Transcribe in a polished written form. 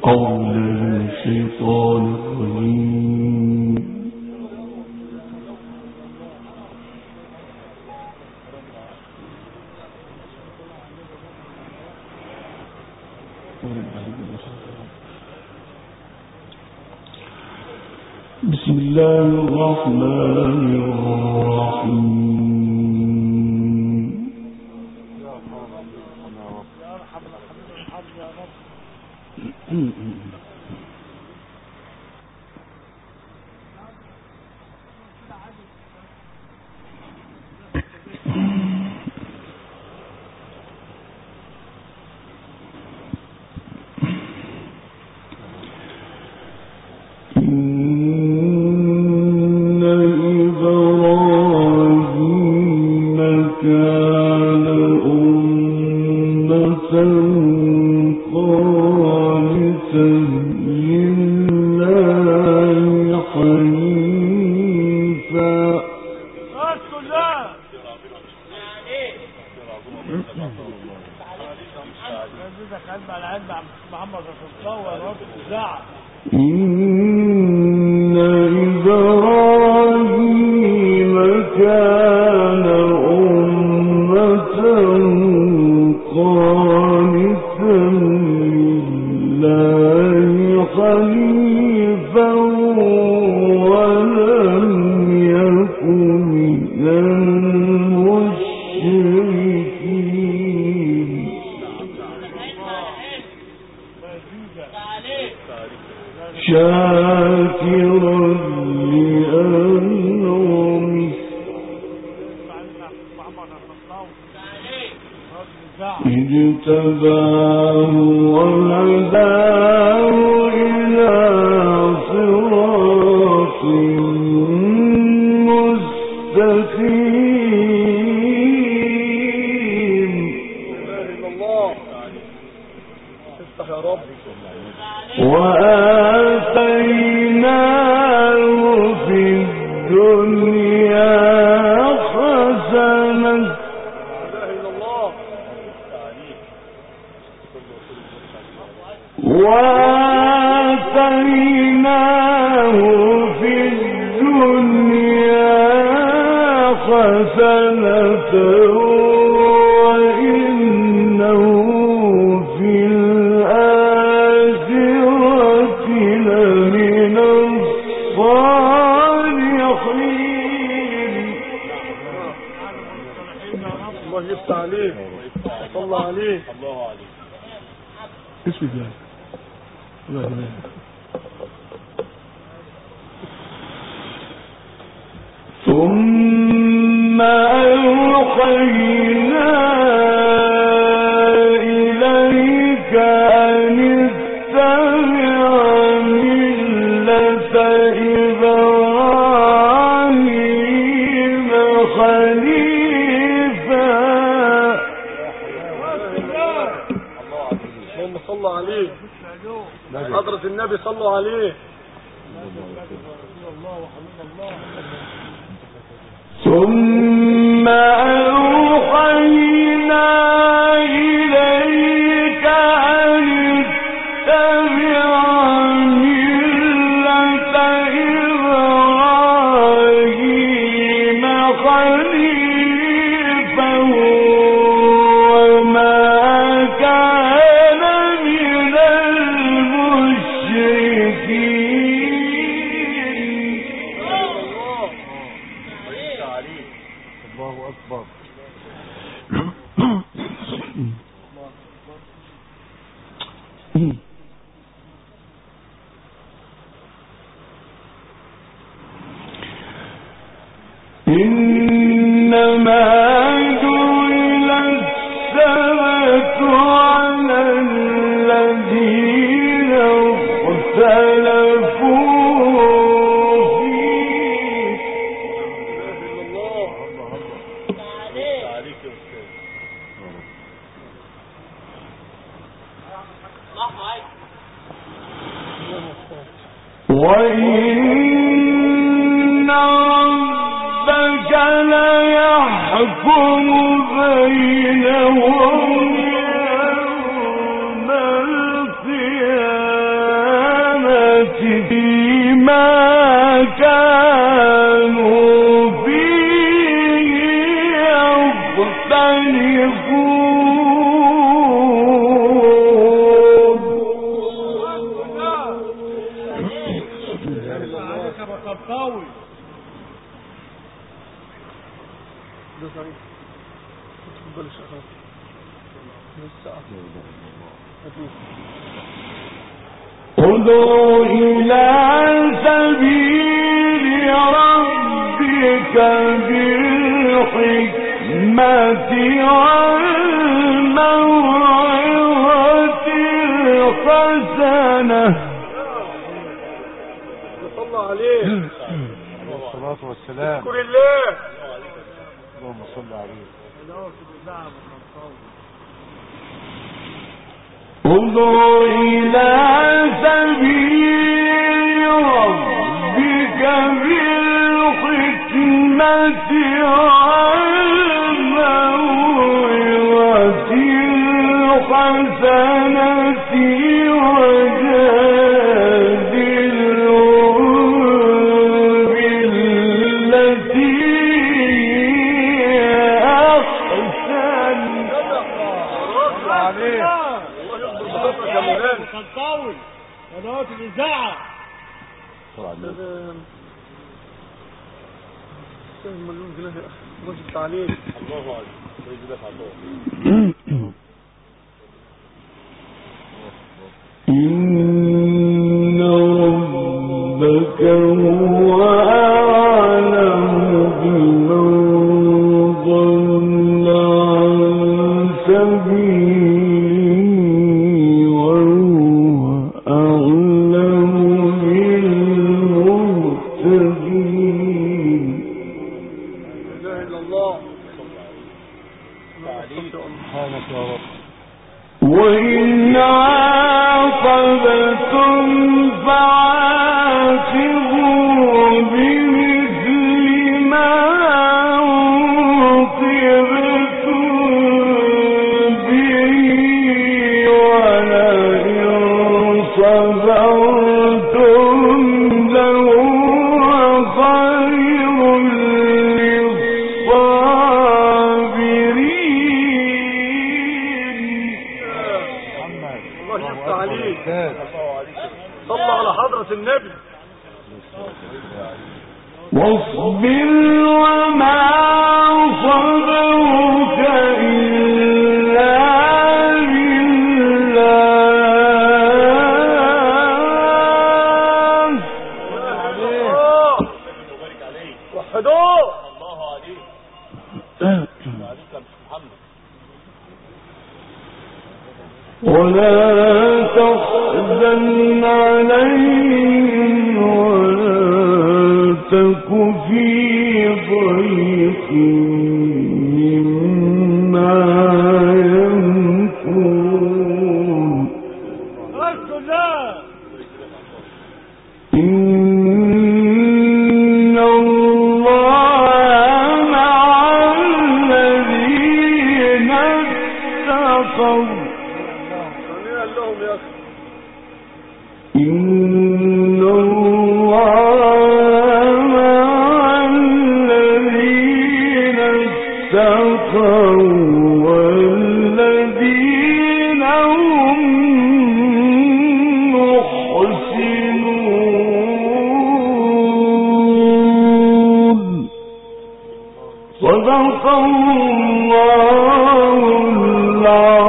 قول الشيطان الرجيم بسم الله الرحمن الرحيم إن إبراهيم كان أمة قانتا لله حنيفا ولم يكن من المشركين شاكرا لأنعمه اجتباه وهداه إلى صراط مستقيم وآتيناه في الدنيا حسنة وآتيناه في الدنيا حسنة وإنه في الآخرة لمن الصالحين. الله يفتح عليه. صلى عليه. بسم الله. الله يبارك. ثم أوحينا إليك أن اتبع ملة إبراهيم حنيفا. اللهم صل عليه. حضرة النبي صلوا عليه. ثم أوحينا إليك أن اتبع ملة إبراهيم حنيفا وما كان من المشركين. الله أكبر. إنما جعل السبت على الذين اختلفوا فيه. وإن ربك ليحكم بينهم يوم القيامة ادع إلى سبيل ربك بالحكمة والموعظة الحسنة. صلى الله عليه الصلاة والسلام. اذكر الله. اللهم صل عليه. ادع إلى سبيل ربك بالحكمة والموعظة الحسنة وجادلهم بالتي أحسن. طاول قنوات الإذاعة. مليون جنيه مش التعليم. الله أكبر. يجيبك على طول. إن ربك هو أعلم بمن ضل عن سبيله وهو أعلم بالمهتدين. لا إله إلا الله. سبحانك يا رب. وإن عاقبتم فعاقبوا بمثل ما عوقبتم به ولئن صبرتم لهو خير صلى على حضرة النبي. واصبر وما صبرك إلا بالله. وحدوه. ولا تحزن عليهم ولا تك في ضيق مما يمكرون. إن الله مع الذين اتقوا. إن الله مع الذين اتقوا والذين هم محسنون. صدق الله العظيم.